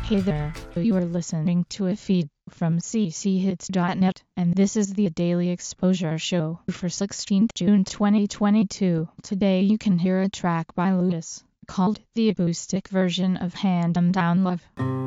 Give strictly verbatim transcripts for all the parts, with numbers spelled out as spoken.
Hey there, you are listening to a feed from c c hits dot net, and this is the Daily Exposure Show for sixteenth of June twenty twenty-two. Today you can hear a track by Ludus, called The Acoustic Version of Hand 'Em Down Love.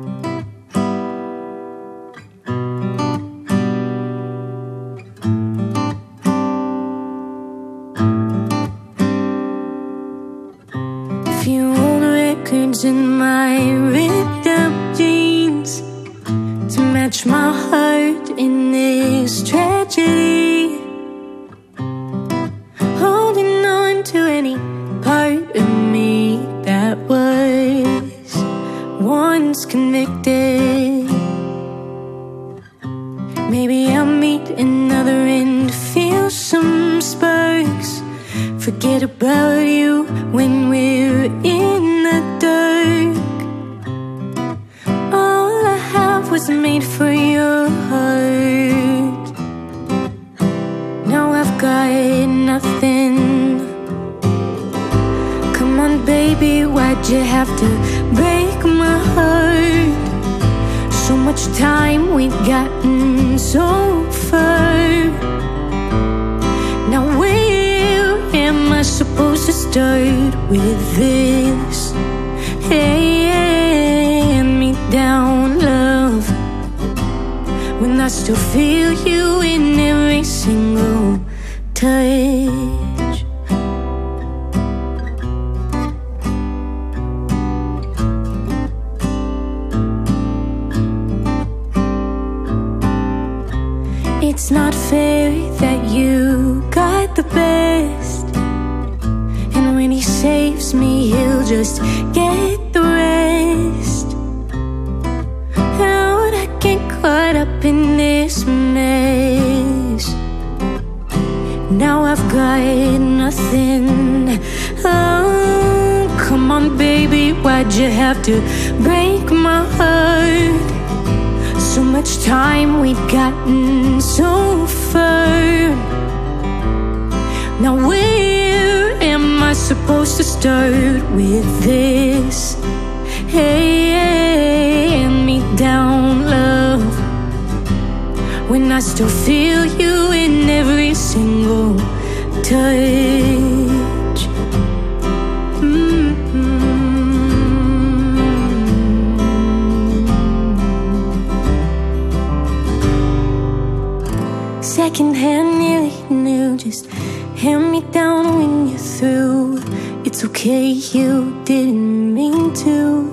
Few old records in my ripped up jeans to match my heart in this tragedy, holding on to any part of me that was once convicted. Maybe I'll meet another and feel some sparks. Forget about you when we're in the dark. All I have was made for your heart. Now I've got nothing. Come on baby, why'd you have to break my heart? So much time, we've gotten so far. Now where am I supposed to start with this? Hey, hand me down love, when I still feel you in every single touch. It's not fair that you got the best, and when he saves me, he'll just get the rest. How'd I get caught up in this mess? Now I've got nothing. Oh, come on baby, why'd you have to break my heart? So much time, we'd gotten so far. Now where am I supposed to start with this? Hey, hand me down love, when I still feel you in every single touch. Mm-hmm. Second hand, nearly new, just hand me down when you're through. It's okay, you didn't mean to.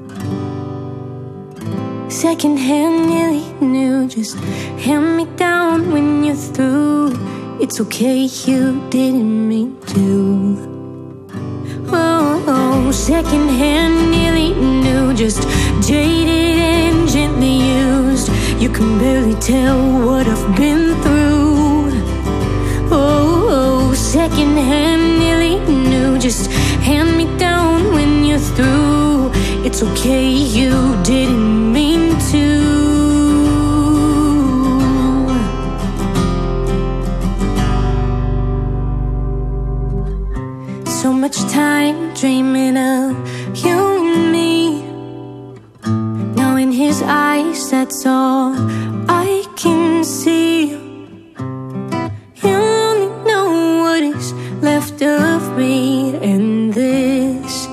Second hand, nearly new, just hand me down when you're through. It's okay, you didn't mean to. Oh, oh, second hand, nearly new, just jaded and gently used. You can barely tell what I've been through. Oh, oh, second hand, nearly new, just hand me down when you're through. It's okay, you didn't mean to. So much time dreaming of you and me. Now in his eyes, that's all I can see. Left of me and this.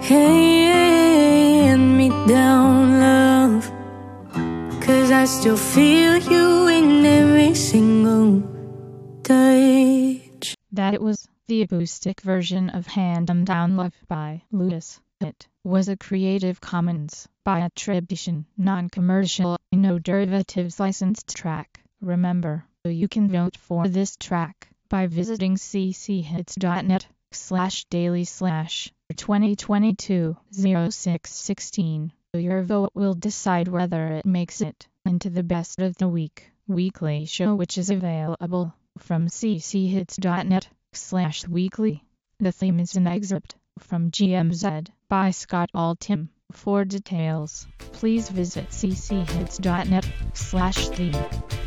Hand me down love, 'cause I still feel you in every single touch. That it was the acoustic version of Hand 'Em Down Love by Ludus. It was a Creative Commons by attribution, non-commercial, no derivatives licensed track. Remember, you can vote for this track by visiting c c hits dot net slash daily slash twenty twenty-two oh six sixteen. Your vote will decide whether it makes it into the best of the week weekly show, which is available from c c hits dot net slash weekly. The theme is an excerpt from G M Z by Scott Altham. For details, please visit c c hits dot net slash theme.